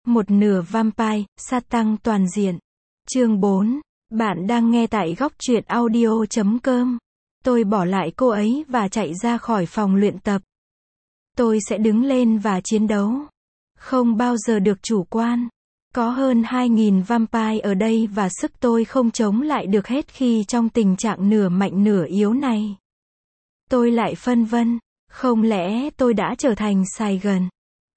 Một nửa vampire, sát tăng toàn diện. Chương 4. Bạn đang nghe tại góc truyện audio.com. Tôi bỏ lại cô ấy và chạy ra khỏi phòng luyện tập. Tôi sẽ đứng lên và chiến đấu. Không bao giờ được chủ quan. Có hơn 2.000 vampire ở đây và sức tôi không chống lại được hết khi trong tình trạng nửa mạnh nửa yếu này. Tôi lại phân vân. Không lẽ tôi đã trở thành Saigon?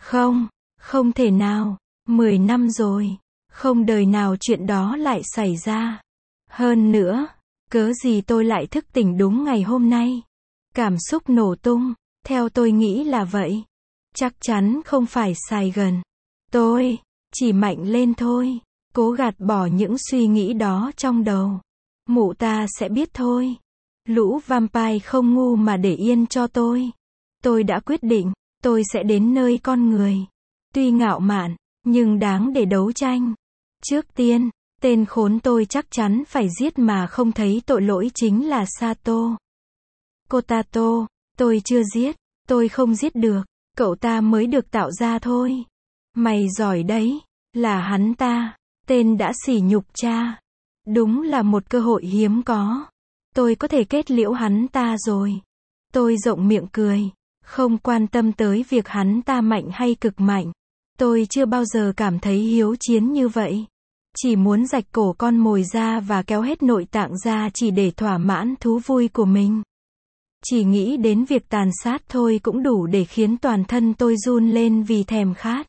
Không thể nào. 10 năm rồi. Không đời nào chuyện đó lại xảy ra. Hơn nữa, cớ gì tôi lại thức tỉnh đúng ngày hôm nay? Cảm xúc nổ tung. Theo tôi nghĩ là vậy. Chắc chắn không phải Saigon. Tôi chỉ mạnh lên thôi. Cố gạt bỏ những suy nghĩ đó trong đầu. Mụ ta sẽ biết thôi. Lũ vampire không ngu mà để yên cho tôi. Tôi đã quyết định, tôi sẽ đến nơi con người. Tuy ngạo mạn, nhưng đáng để đấu tranh. Trước tiên, tên khốn tôi chắc chắn phải giết mà không thấy tội lỗi chính là Sato. Kotato, tôi chưa giết, tôi không giết được, cậu ta mới được tạo ra thôi. Mày giỏi đấy, là hắn ta, tên đã sỉ nhục cha. Đúng là một cơ hội hiếm có. Tôi có thể kết liễu hắn ta rồi. Tôi rộng miệng cười, không quan tâm tới việc hắn ta mạnh hay cực mạnh. Tôi chưa bao giờ cảm thấy hiếu chiến như vậy. Chỉ muốn rạch cổ con mồi ra và kéo hết nội tạng ra chỉ để thỏa mãn thú vui của mình. Chỉ nghĩ đến việc tàn sát thôi cũng đủ để khiến toàn thân tôi run lên vì thèm khát.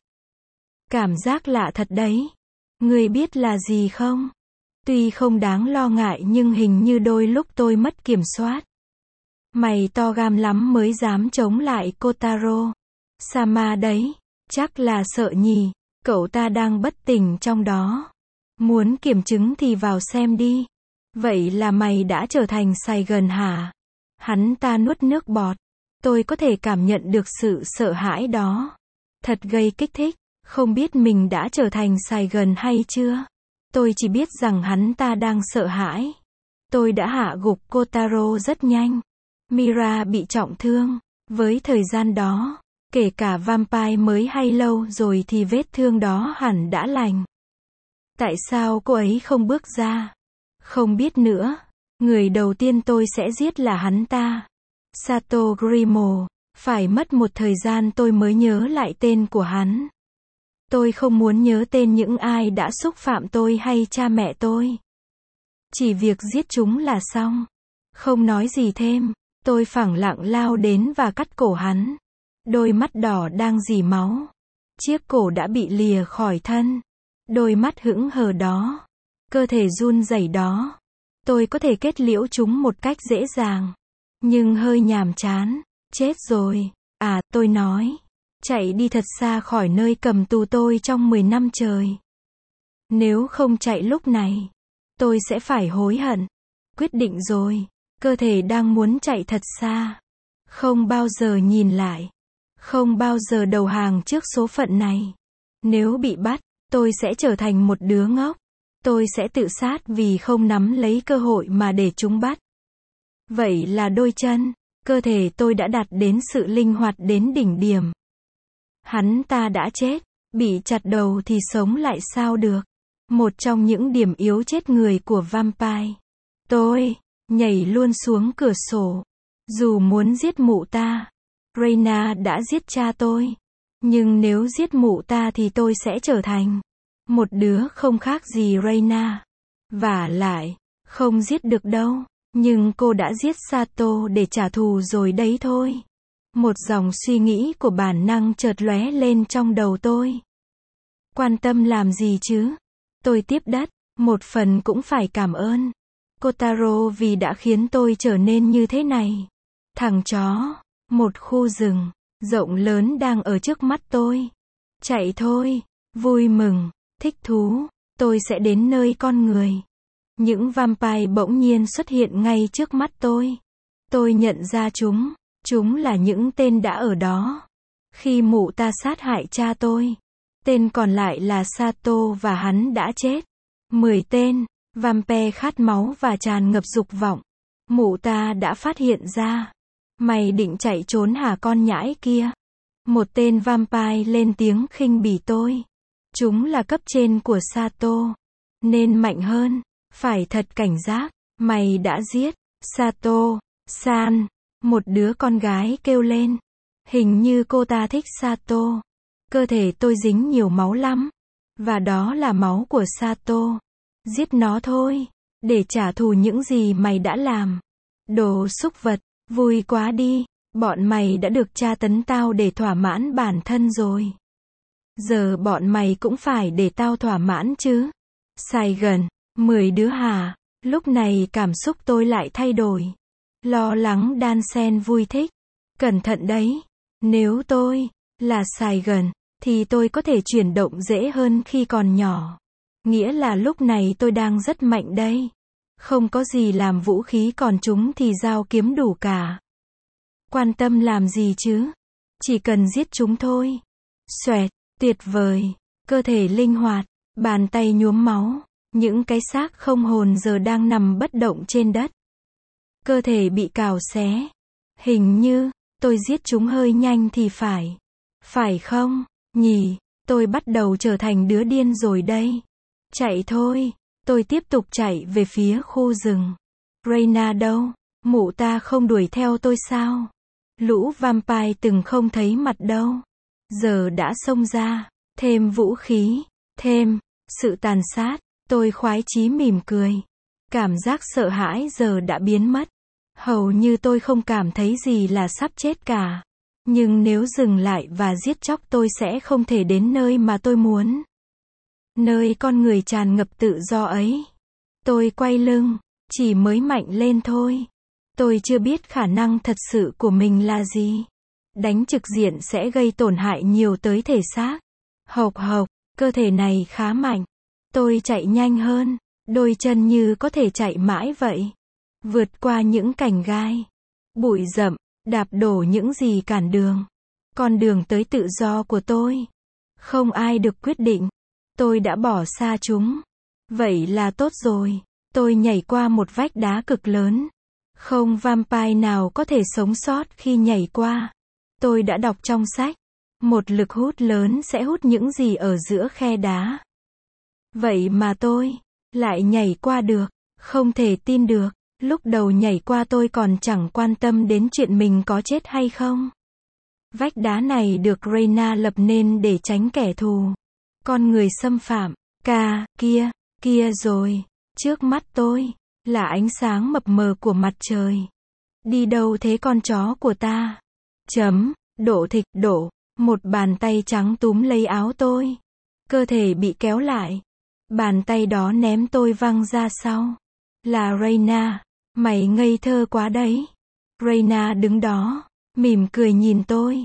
Cảm giác lạ thật đấy. Ngươi biết là gì không? Tuy không đáng lo ngại nhưng hình như đôi lúc tôi mất kiểm soát. Mày to gan lắm mới dám chống lại Kotaro Sama đấy. Chắc là sợ nhỉ, cậu ta đang bất tỉnh trong đó. Muốn kiểm chứng thì vào xem đi. Vậy là mày đã trở thành Saigon hả? Hắn ta nuốt nước bọt. Tôi có thể cảm nhận được sự sợ hãi đó. Thật gây kích thích, không biết mình đã trở thành Saigon hay chưa. Tôi chỉ biết rằng hắn ta đang sợ hãi. Tôi đã hạ gục Kotaro rất nhanh. Mira bị trọng thương. Với thời gian đó, kể cả vampire mới hay lâu rồi thì vết thương đó hẳn đã lành. Tại sao cô ấy không bước ra? Không biết nữa. Người đầu tiên tôi sẽ giết là hắn ta. Sato Grimo. Phải mất một thời gian tôi mới nhớ lại tên của hắn. Tôi không muốn nhớ tên những ai đã xúc phạm tôi hay cha mẹ tôi. Chỉ việc giết chúng là xong. Không nói gì thêm. Tôi phẳng lặng lao đến và cắt cổ hắn. Đôi mắt đỏ đang rỉ máu. Chiếc cổ đã bị lìa khỏi thân. Đôi mắt hững hờ đó. Cơ thể run rẩy đó. Tôi có thể kết liễu chúng một cách dễ dàng. Nhưng hơi nhàm chán. Chết rồi. À, tôi nói. Chạy đi thật xa khỏi nơi cầm tù tôi trong 10 năm trời. Nếu không chạy lúc này, tôi sẽ phải hối hận. Quyết định rồi. Cơ thể đang muốn chạy thật xa. Không bao giờ nhìn lại. Không bao giờ đầu hàng trước số phận này. Nếu bị bắt, tôi sẽ trở thành một đứa ngốc. Tôi sẽ tự sát vì không nắm lấy cơ hội mà để chúng bắt. Vậy là đôi chân, cơ thể tôi đã đạt đến sự linh hoạt đến đỉnh điểm. Hắn ta đã chết, bị chặt đầu thì sống lại sao được. Một trong những điểm yếu chết người của vampire. Tôi nhảy luôn xuống cửa sổ. Dù muốn giết mụ ta, Reina đã giết cha tôi. Nhưng nếu giết mụ ta thì tôi sẽ trở thành một đứa không khác gì Reina. Vả lại, không giết được đâu. Nhưng cô đã giết Sato để trả thù rồi đấy thôi. Một dòng suy nghĩ của bản năng chợt lóe lên trong đầu tôi. Quan tâm làm gì chứ? Tôi tiếp đất, một phần cũng phải cảm ơn Kotaro vì đã khiến tôi trở nên như thế này. Thằng chó, một khu rừng rộng lớn đang ở trước mắt tôi. Chạy thôi, vui mừng, thích thú, tôi sẽ đến nơi con người. Những vampire bỗng nhiên xuất hiện ngay trước mắt tôi. Tôi nhận ra chúng là những tên đã ở đó. Khi mụ ta sát hại cha tôi, tên còn lại là Sato và hắn đã chết. 10 tên, vampire khát máu và tràn ngập dục vọng. Mụ ta đã phát hiện ra. Mày định chạy trốn hả con nhãi kia? Một tên vampire lên tiếng khinh bỉ tôi. Chúng là cấp trên của Sato, nên mạnh hơn, phải thật cảnh giác. Mày đã giết Sato-san, một đứa con gái kêu lên. Hình như cô ta thích Sato. Cơ thể tôi dính nhiều máu lắm, và đó là máu của Sato. Giết nó thôi, để trả thù những gì mày đã làm. Đồ súc vật, vui quá đi, bọn mày đã được tra tấn tao để thỏa mãn bản thân rồi. Giờ bọn mày cũng phải để tao thỏa mãn chứ. Xài gần, 10 đứa hả? Lúc này cảm xúc tôi lại thay đổi. Lo lắng đan xen vui thích. Cẩn thận đấy. Nếu tôi là xài gần, thì tôi có thể chuyển động dễ hơn khi còn nhỏ. Nghĩa là lúc này tôi đang rất mạnh đây. Không có gì làm vũ khí, còn chúng thì dao kiếm đủ cả. Quan tâm làm gì chứ? Chỉ cần giết chúng thôi. Xoẹt, tuyệt vời. Cơ thể linh hoạt, bàn tay nhuốm máu. Những cái xác không hồn giờ đang nằm bất động trên đất. Cơ thể bị cào xé. Hình như, tôi giết chúng hơi nhanh thì phải. Phải không, nhỉ? Tôi bắt đầu trở thành đứa điên rồi đây. Chạy thôi. Tôi tiếp tục chạy về phía khu rừng. Reina đâu? Mụ ta không đuổi theo tôi sao? Lũ vampire từng không thấy mặt đâu. Giờ đã xông ra. Thêm vũ khí. Thêm sự tàn sát. Tôi khoái chí mỉm cười. Cảm giác sợ hãi giờ đã biến mất. Hầu như tôi không cảm thấy gì là sắp chết cả. Nhưng nếu dừng lại và giết chóc tôi sẽ không thể đến nơi mà tôi muốn. Nơi con người tràn ngập tự do ấy. Tôi quay lưng, chỉ mới mạnh lên thôi. Tôi chưa biết khả năng thật sự của mình là gì. Đánh trực diện sẽ gây tổn hại nhiều tới thể xác. Hộc hộc, cơ thể này khá mạnh. Tôi chạy nhanh hơn, đôi chân như có thể chạy mãi vậy. Vượt qua những cành gai, bụi rậm, đạp đổ những gì cản đường. Con đường tới tự do của tôi. Không ai được quyết định. Tôi đã bỏ xa chúng. Vậy là tốt rồi. Tôi nhảy qua một vách đá cực lớn. Không vampire nào có thể sống sót khi nhảy qua. Tôi đã đọc trong sách. Một lực hút lớn sẽ hút những gì ở giữa khe đá. Vậy mà tôi lại nhảy qua được. Không thể tin được. Lúc đầu nhảy qua tôi còn chẳng quan tâm đến chuyện mình có chết hay không. Vách đá này được Reina lập nên để tránh kẻ thù. Con người xâm phạm. Kia rồi. Trước mắt tôi là ánh sáng mập mờ của mặt trời. Đi đâu thế con chó của ta? Độ thịt đổ. Một bàn tay trắng túm lấy áo tôi. Cơ thể bị kéo lại. Bàn tay đó ném tôi văng ra sau. Là Reina. Mày ngây thơ quá đấy. Reina đứng đó, mỉm cười nhìn tôi.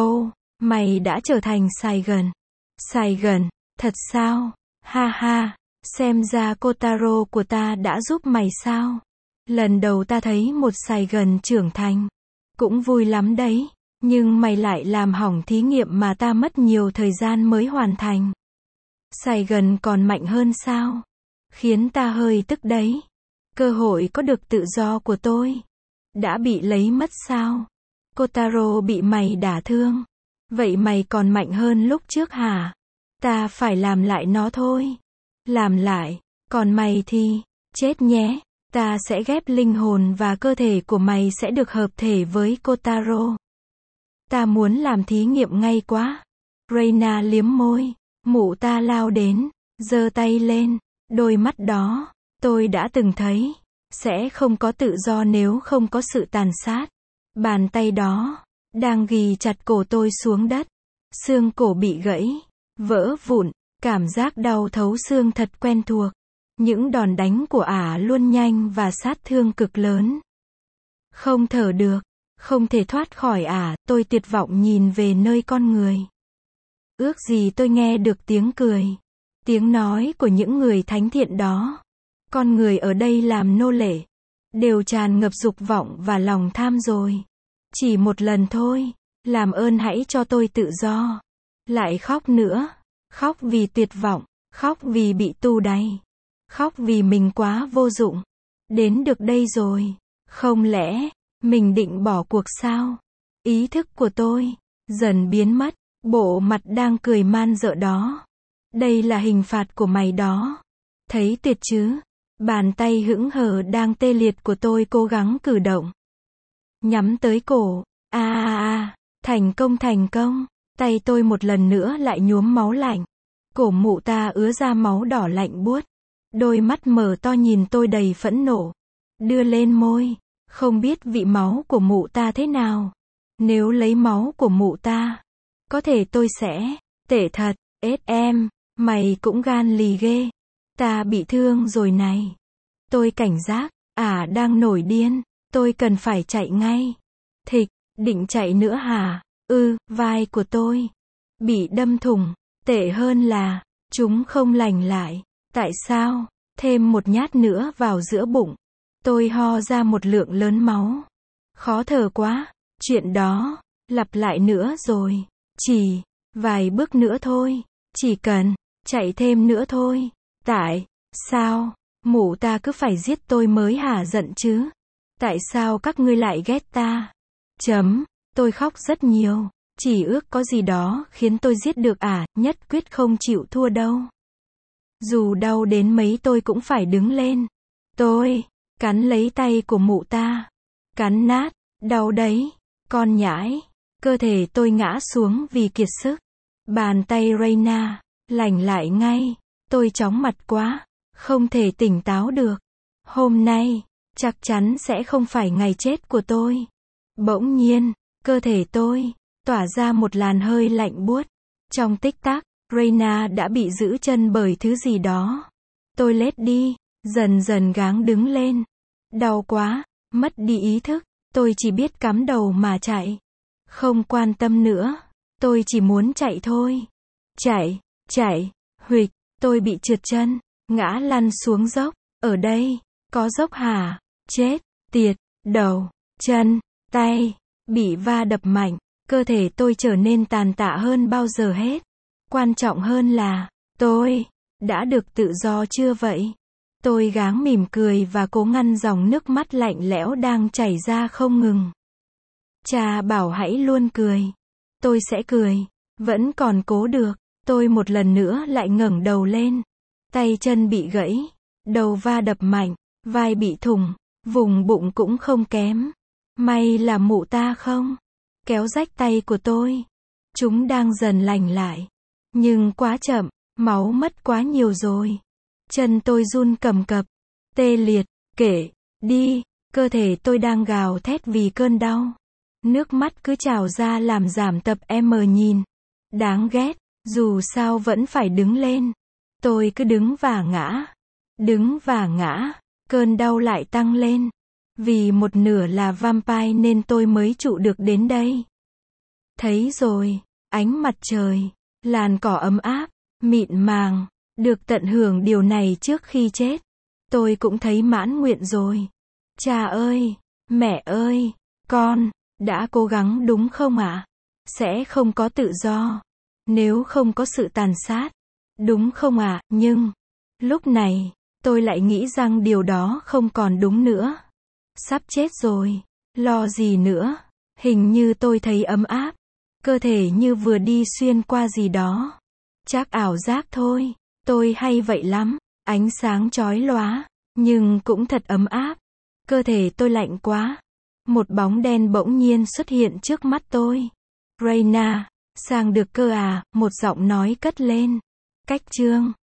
Mày đã trở thành Saigon. Saigon, thật sao? Ha ha, xem ra Kotaro của ta đã giúp mày sao? Lần đầu ta thấy một Saigon trưởng thành. Cũng vui lắm đấy. Nhưng mày lại làm hỏng thí nghiệm mà ta mất nhiều thời gian mới hoàn thành. Saigon còn mạnh hơn sao? Khiến ta hơi tức đấy. Cơ hội có được tự do của tôi đã bị lấy mất sao? Kotaro bị mày đả thương. Vậy mày còn mạnh hơn lúc trước hả? Ta phải làm lại nó thôi. Làm lại. Còn mày thì, chết nhé. Ta sẽ ghép linh hồn và cơ thể của mày sẽ được hợp thể với Kotaro. Ta muốn làm thí nghiệm ngay quá. Reina liếm môi. Mụ ta lao đến, giơ tay lên. Đôi mắt đó, tôi đã từng thấy. Sẽ không có tự do nếu không có sự tàn sát. Bàn tay đó đang ghì chặt cổ tôi xuống đất. Xương cổ bị gãy, vỡ vụn. Cảm giác đau thấu xương thật quen thuộc. Những đòn đánh của ả luôn nhanh và sát thương cực lớn. Không thở được, không thể thoát khỏi ả. Tôi tuyệt vọng nhìn về nơi con người. Ước gì tôi nghe được tiếng cười, tiếng nói của những người thánh thiện đó. Con người ở đây làm nô lệ, đều tràn ngập dục vọng và lòng tham rồi. Chỉ một lần thôi, làm ơn hãy cho tôi tự do. Lại khóc nữa, khóc vì tuyệt vọng, khóc vì bị tù đày, khóc vì mình quá vô dụng. Đến được đây rồi, không lẽ mình định bỏ cuộc sao? Ý thức của tôi dần biến mất, bộ mặt đang cười man rợ đó Đây là hình phạt của mày đó. Thấy tuyệt chứ? Bàn tay hững hờ đang tê liệt của tôi cố gắng cử động. Nhắm tới cổ. Thành công thành công. Tay tôi một lần nữa lại nhuốm máu lạnh. Cổ mụ ta ứa ra máu đỏ lạnh buốt. Đôi mắt mở to nhìn tôi đầy phẫn nộ. Đưa lên môi. Không biết vị máu của mụ ta thế nào. Nếu lấy máu của mụ ta, có thể tôi sẽ, tệ thật, em, mày cũng gan lì ghê. Ta bị thương rồi này. Tôi cảnh giác, đang nổi điên, tôi cần phải chạy ngay. Thịch, định chạy nữa hả? Vai của tôi bị đâm thủng, tệ hơn là, chúng không lành lại. Tại sao? Thêm một nhát nữa vào giữa bụng. Tôi ho ra một lượng lớn máu. Khó thở quá, chuyện đó, lặp lại nữa rồi. Chỉ, vài bước nữa thôi. Chỉ cần, chạy thêm nữa thôi. Tại sao, mụ ta cứ phải giết tôi mới hả giận chứ? Tại sao các ngươi lại ghét ta? Tôi khóc rất nhiều. Chỉ ước có gì đó khiến tôi giết được nhất quyết không chịu thua đâu. Dù đau đến mấy tôi cũng phải đứng lên. Tôi cắn lấy tay của mụ ta. Cắn nát, đau đấy, con nhãi. Cơ thể tôi ngã xuống vì kiệt sức. Bàn tay Reina lành lại ngay. Tôi chóng mặt quá, không thể tỉnh táo được. Hôm nay, chắc chắn sẽ không phải ngày chết của tôi. Bỗng nhiên, cơ thể tôi tỏa ra một làn hơi lạnh buốt. Trong tích tắc, Reina đã bị giữ chân bởi thứ gì đó. Tôi lết đi, dần dần gắng đứng lên. Đau quá, mất đi ý thức, tôi chỉ biết cắm đầu mà chạy. Không quan tâm nữa, tôi chỉ muốn chạy thôi. Chạy, huỵch, tôi bị trượt chân, ngã lăn xuống dốc. Ở đây, có dốc hả? Chết, tiệt, đầu, chân, tay, bị va đập mạnh. Cơ thể tôi trở nên tàn tạ hơn bao giờ hết. Quan trọng hơn là, tôi đã được tự do chưa vậy? Tôi gắng mỉm cười và cố ngăn dòng nước mắt lạnh lẽo đang chảy ra không ngừng. Cha bảo hãy luôn cười. Tôi sẽ cười. Vẫn còn cố được. Tôi một lần nữa lại ngẩng đầu lên. Tay chân bị gãy. Đầu va đập mạnh. Vai bị thủng. Vùng bụng cũng không kém. May là mụ ta không kéo rách tay của tôi. Chúng đang dần lành lại. Nhưng quá chậm. Máu mất quá nhiều rồi. Chân tôi run cầm cập. Tê liệt. Kể đi. Cơ thể tôi đang gào thét vì cơn đau. Nước mắt cứ trào ra làm giảm tập nhìn. Đáng ghét. Dù sao vẫn phải đứng lên. Tôi cứ đứng và ngã. Đứng và ngã. Cơn đau lại tăng lên. Vì một nửa là vampire nên tôi mới trụ được đến đây. Thấy rồi. Ánh mặt trời. Làn cỏ ấm áp. Mịn màng. Được tận hưởng điều này trước khi chết. Tôi cũng thấy mãn nguyện rồi. Cha ơi. Mẹ ơi. Con đã cố gắng đúng không ạ? Sẽ không có tự do. Nếu không có sự tàn sát. Đúng không ạ? Nhưng, lúc này, tôi lại nghĩ rằng điều đó không còn đúng nữa. Sắp chết rồi. Lo gì nữa? Hình như tôi thấy ấm áp. Cơ thể như vừa đi xuyên qua gì đó. Chắc ảo giác thôi. Tôi hay vậy lắm. Ánh sáng chói lóa. Nhưng cũng thật ấm áp. Cơ thể tôi lạnh quá. Một bóng đen bỗng nhiên xuất hiện trước mắt tôi. Reina, sang được cơ à? Một giọng nói cất lên. Cách chương